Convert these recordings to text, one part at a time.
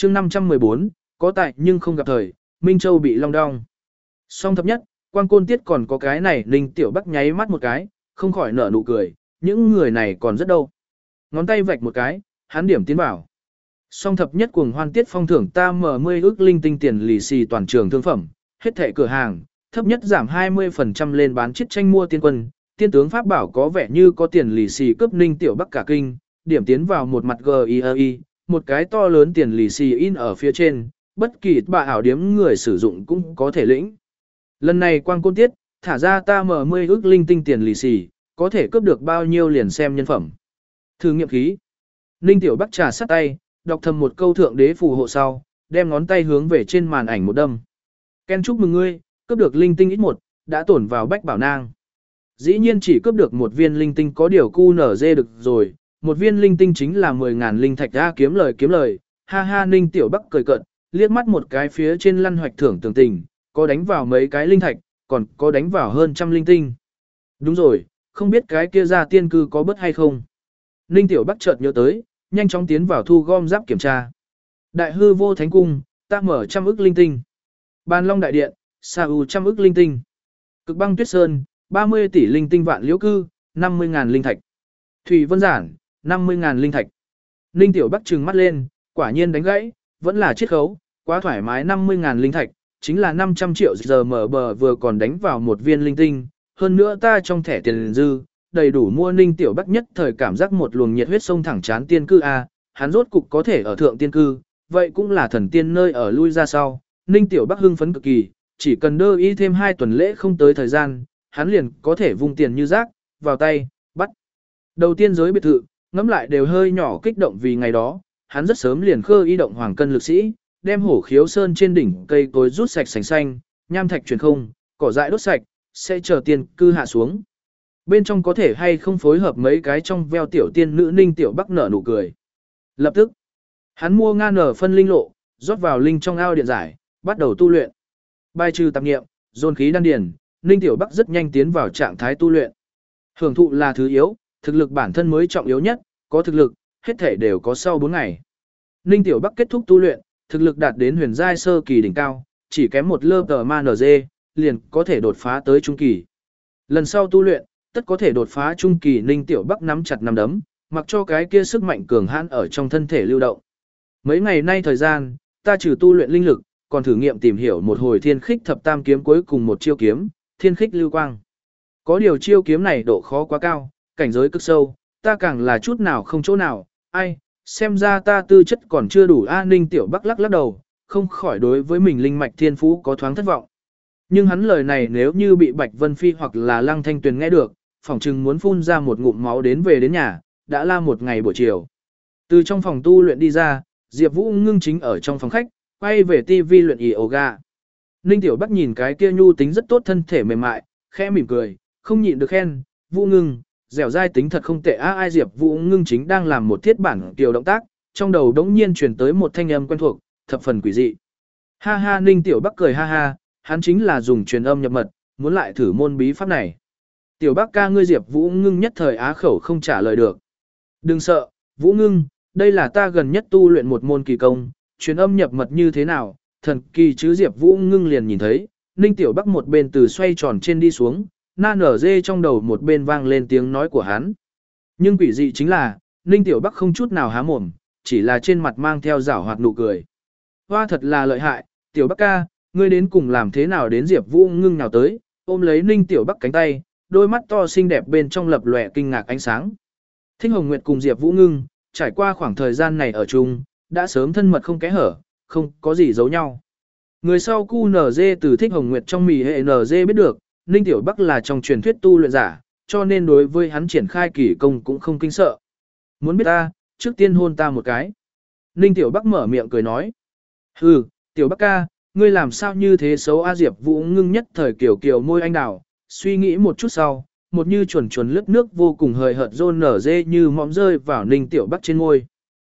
chương 514, có tại nhưng không gặp thời, Minh Châu bị long đong. Song thập nhất, Quang Côn Tiết còn có cái này Ninh Tiểu Bắc nháy mắt một cái, không khỏi nở nụ cười, những người này còn rất đâu. Ngón tay vạch một cái, hắn điểm tiến vào. Song thập nhất cuồng hoan tiết phong thưởng ta mở 10 ước linh tinh tiền lì xì toàn trường thương phẩm, hết thệ cửa hàng, thấp nhất giảm 20% lên bán chiết tranh mua tiên quân, tiên tướng pháp bảo có vẻ như có tiền lì xì cướp Ninh Tiểu Bắc cả kinh, điểm tiến vào một mặt GII, một cái to lớn tiền lì xì in ở phía trên, bất kỳ bà ảo điếm người sử dụng cũng có thể lĩnh. Lần này Quang Côn Tiết, thả ra ta mở 10 ước linh tinh tiền lì xì, có thể cướp được bao nhiêu liền xem nhân phẩm. Thử nghiệm khí. Ninh Tiểu Bắc trà sát tay, đọc thầm một câu thượng đế phù hộ sau, đem ngón tay hướng về trên màn ảnh một đâm. Ken chúc mừng ngươi, cướp được linh tinh ít một, đã tổn vào bách bảo nang. Dĩ nhiên chỉ cướp được một viên linh tinh có điều cu nở dê được rồi, một viên linh tinh chính là 10.000 linh thạch ra kiếm lời, ha ha. Ninh Tiểu Bắc cười cợt, liếc mắt một cái phía trên lăn hoạch thưởng tường tình, có đánh vào mấy cái linh thạch, còn có đánh vào hơn trăm linh tinh. Đúng rồi, không biết cái kia ra tiên cư có bớt hay không. Ninh Tiểu Bắc chợt nhớ tới, nhanh chóng tiến vào thu gom giáp kiểm tra. Đại hư vô thánh cung, ta mở 100 ức linh tinh. Bàn Long đại điện, Sa U 100 ức linh tinh. Cực băng tuyết sơn, 30 tỷ linh tinh vạn liễu cư, 50.000 linh thạch. Thủy vân giản, 50.000 linh thạch. Ninh Tiểu Bắc trừng mắt lên, quả nhiên đánh gãy, vẫn là chiết khấu, quá thoải mái. 50.000 linh thạch, chính là 500 triệu giờ mở bờ vừa còn đánh vào một viên linh tinh, hơn nữa ta trong thẻ tiền dư, đầy đủ mua. Ninh Tiểu Bắc nhất thời cảm giác một luồng nhiệt huyết sông thẳng chán tiên cư a, hắn rốt cục có thể ở thượng tiên cư, vậy cũng là thần tiên nơi ở lui ra sau. Ninh Tiểu Bắc hưng phấn cực kỳ, chỉ cần đơ y thêm 2 tuần lễ không tới thời gian, hắn liền có thể vung tiền như rác, vào tay, bắt. Đầu tiên giới biệt thự, ngẫm lại đều hơi nhỏ kích động vì ngày đó, hắn rất sớm liền khơ y động hoàng cân lực sĩ, đem hổ khiếu sơn trên đỉnh cây cối rút sạch sành xanh, nham thạch truyền không, cỏ dại đốt sạch, sẽ chờ tiên cư hạ xuống. Bên trong có thể hay không phối hợp mấy cái trong veo tiểu tiên nữ. Ninh Tiểu Bắc nở nụ cười. Lập tức, hắn mua ngan nở phân linh lộ, rót vào linh trong ao điện giải, bắt đầu tu luyện. Bài trừ tạp nghiệm, dồn khí đan điền, Ninh Tiểu Bắc rất nhanh tiến vào trạng thái tu luyện. Hưởng thụ là thứ yếu, thực lực bản thân mới trọng yếu nhất, có thực lực, hết thể đều có sau 4 ngày. Ninh Tiểu Bắc kết thúc tu luyện, thực lực đạt đến huyền giai sơ kỳ đỉnh cao, chỉ kém một lớp tờ ma NG, liền có thể đột phá tới trung kỳ. Lần sau tu luyện, tất có thể đột phá trung kỳ. Ninh Tiểu Bắc nắm chặt nắm đấm, mặc cho cái kia sức mạnh cường hãn ở trong thân thể lưu động. Mấy ngày nay thời gian, ta trừ tu luyện linh lực, còn thử nghiệm tìm hiểu một hồi thiên khích thập tam kiếm cuối cùng một chiêu kiếm, thiên khích lưu quang. Có điều chiêu kiếm này độ khó quá cao, cảnh giới cực sâu, ta càng là chút nào không chỗ nào, ai, xem ra ta tư chất còn chưa đủ. Ninh Tiểu Bắc lắc đầu, không khỏi đối với mình linh mạch thiên phú có thoáng thất vọng. Nhưng hắn lời này nếu như bị Bạch Vân Phi hoặc là Lăng Thanh Tuyền nghe được, phỏng chừng muốn phun ra một ngụm máu đến nhà, đã la một ngày buổi chiều. Từ trong phòng tu luyện đi ra, Diệp Vũ Ngưng chính ở trong phòng khách, quay về TV luyện yoga. Ninh Tiểu Bắc nhìn cái kia nhu tính rất tốt thân thể mềm mại, khẽ mỉm cười, không nhịn được khen, Vũ Ngưng, dẻo dai tính thật không tệ. Ai Diệp Vũ Ngưng chính đang làm một thiết bản tiểu động tác, trong đầu đống nhiên truyền tới một thanh âm quen thuộc, thập phần quỷ dị. Ha ha. Ninh Tiểu Bắc cười ha ha, hắn chính là dùng truyền âm nhập mật, muốn lại thử môn bí pháp này. Tiểu Bắc ca ngươi. Diệp Vũ Ngưng nhất thời á khẩu không trả lời được. Đừng sợ, Vũ Ngưng, đây là ta gần nhất tu luyện một môn kỳ công, truyền âm nhập mật như thế nào, thần kỳ chứ. Diệp Vũ Ngưng liền nhìn thấy, Ninh Tiểu Bắc một bên từ xoay tròn trên đi xuống, na nở dê trong đầu một bên vang lên tiếng nói của hắn. Nhưng quỷ dị chính là, Ninh Tiểu Bắc không chút nào há mồm, chỉ là trên mặt mang theo giảo hoạt nụ cười. Hoa thật là lợi hại, Tiểu Bắc ca, ngươi đến cùng làm thế nào đến. Diệp Vũ Ngưng nào tới, ôm lấy Ninh Tiểu Bắc cánh tay, đôi mắt to xinh đẹp bên trong lập lòe kinh ngạc ánh sáng. Thích Hồng Nguyệt cùng Diệp Vũ Ngưng, trải qua khoảng thời gian này ở chung, đã sớm thân mật không kẽ hở, không có gì giấu nhau. Người sau QNZ từ Thích Hồng Nguyệt trong mì hệ NG biết được, Ninh Tiểu Bắc là trong truyền thuyết tu luyện giả, cho nên đối với hắn triển khai kỳ công cũng không kinh sợ. Muốn biết ta, trước tiên hôn ta một cái. Ninh Tiểu Bắc mở miệng cười nói. Hừ, Tiểu Bắc ca, ngươi làm sao như thế xấu. Diệp Vũ Ngưng nhất thời kiểu môi anh đào, suy nghĩ một chút sau, một như chuẩn lướt nước vô cùng hời hợt rôn nở dê như mõm rơi vào Ninh Tiểu Bắc trên môi.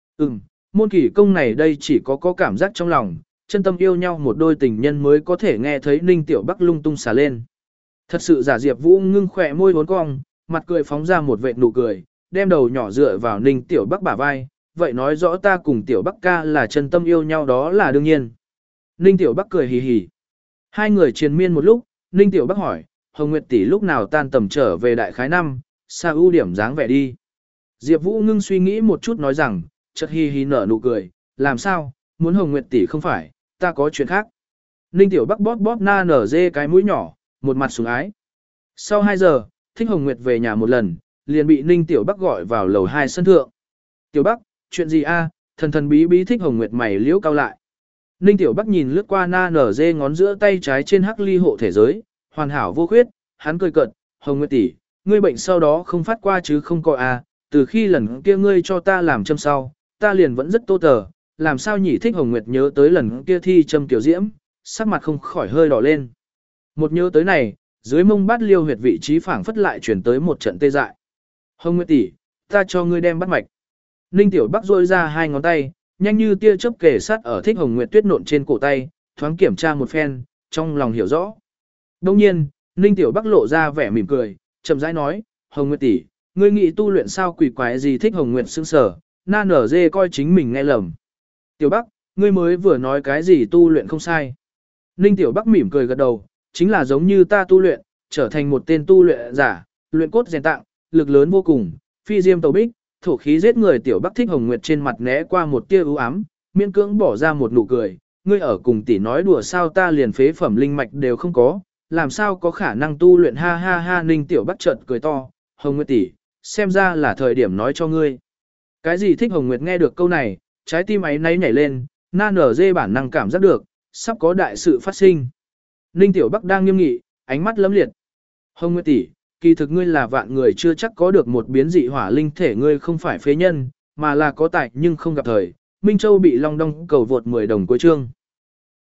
Môn kỳ công này đây chỉ có cảm giác trong lòng, chân tâm yêu nhau một đôi tình nhân mới có thể nghe thấy. Ninh Tiểu Bắc lung tung xả lên. Thật sự giả. Diệp Vũ Ngưng khỏe môi uốn cong, mặt cười phóng ra một vệt nụ cười, đem đầu nhỏ dựa vào Ninh Tiểu Bắc bả vai, vậy nói rõ ta cùng Tiểu Bắc ca là chân tâm yêu nhau đó là đương nhiên. Ninh Tiểu Bắc cười hì hì. Hai người triền miên một lúc, Ninh Tiểu Bắc hỏi, Hồng Nguyệt tỷ lúc nào tan tầm trở về đại khái năm, xa ưu điểm dáng vẻ đi. Diệp Vũ ngưng suy nghĩ một chút nói rằng, chợt hì hì nở nụ cười, làm sao, muốn Hồng Nguyệt tỷ không phải, ta có chuyện khác. Ninh Tiểu Bắc bóp bóp na nở dê cái mũi nhỏ, một mặt sủng ái. Sau 2 giờ, Thích Hồng Nguyệt về nhà một lần, liền bị Ninh Tiểu Bắc gọi vào lầu 2 sân thượng. Tiểu Bắc, chuyện gì a? Thần thần bí bí Thích Hồng Nguyệt mày liễu cao lại. Ninh Tiểu Bắc nhìn lướt qua na nở dê ngón giữa tay trái trên hắc ly hộ thể giới, hoàn hảo vô khuyết, hắn cười cợt, Hồng Nguyệt tỷ, ngươi bệnh sau đó không phát qua chứ không có a, từ khi lần kia ngươi cho ta làm châm sau, ta liền vẫn rất tô tờ, làm sao nhỉ? Thích Hồng Nguyệt nhớ tới lần kia thi châm tiểu diễm, sắc mặt không khỏi hơi đỏ lên. Một nhớ tới này, dưới mông bát liêu huyệt vị trí phảng phất lại chuyển tới một trận tê dại. Hồng Nguyệt tỷ, ta cho ngươi đem bắt mạch. Ninh Tiểu Bắc rôi ra 2 ngón tay, nhanh như tia chớp kề sát ở Thích Hồng Nguyệt tuyết nộn trên cổ tay, thoáng kiểm tra một phen, trong lòng hiểu rõ. Đông nhiên, Ninh Tiểu Bắc lộ ra vẻ mỉm cười, chậm rãi nói, Hồng Nguyệt tỷ, ngươi nghĩ tu luyện sao quỷ quái gì? Thích Hồng Nguyệt sững sờ, na nở dê coi chính mình nghe lầm. Tiểu Bắc, ngươi mới vừa nói cái gì tu luyện không sai. Ninh Tiểu Bắc mỉm cười gật đầu, chính là giống như ta tu luyện, trở thành một tên tu luyện giả, luyện cốt rèn tạng, lực lớn vô cùng, phi diêm tàu bích, thổ khí giết người. Tiểu Bắc Thích Hồng Nguyệt trên mặt né qua một tia ưu ám, miễn cưỡng bỏ ra một nụ cười, ngươi ở cùng tỷ nói đùa sao? Ta liền phế phẩm linh mạch đều không có, làm sao có khả năng tu luyện? Ha ha ha. Ninh Tiểu Bắc chợt cười to, Hồng Nguyệt tỷ, xem ra là thời điểm nói cho ngươi. Cái gì? Thích Hồng Nguyệt nghe được câu này, trái tim ấy náy nhảy lên, na nở dê bản năng cảm giác được, sắp có đại sự phát sinh. Ninh Tiểu Bắc đang nghiêm nghị, ánh mắt lấm liệt. Hồng Nguyệt tỷ, kỳ thực ngươi là vạn người chưa chắc có được một biến dị hỏa linh thể, ngươi không phải phế nhân, mà là có tài nhưng không gặp thời. Minh Châu bị Long Đong cầu vượt 10 đồng cuối chương.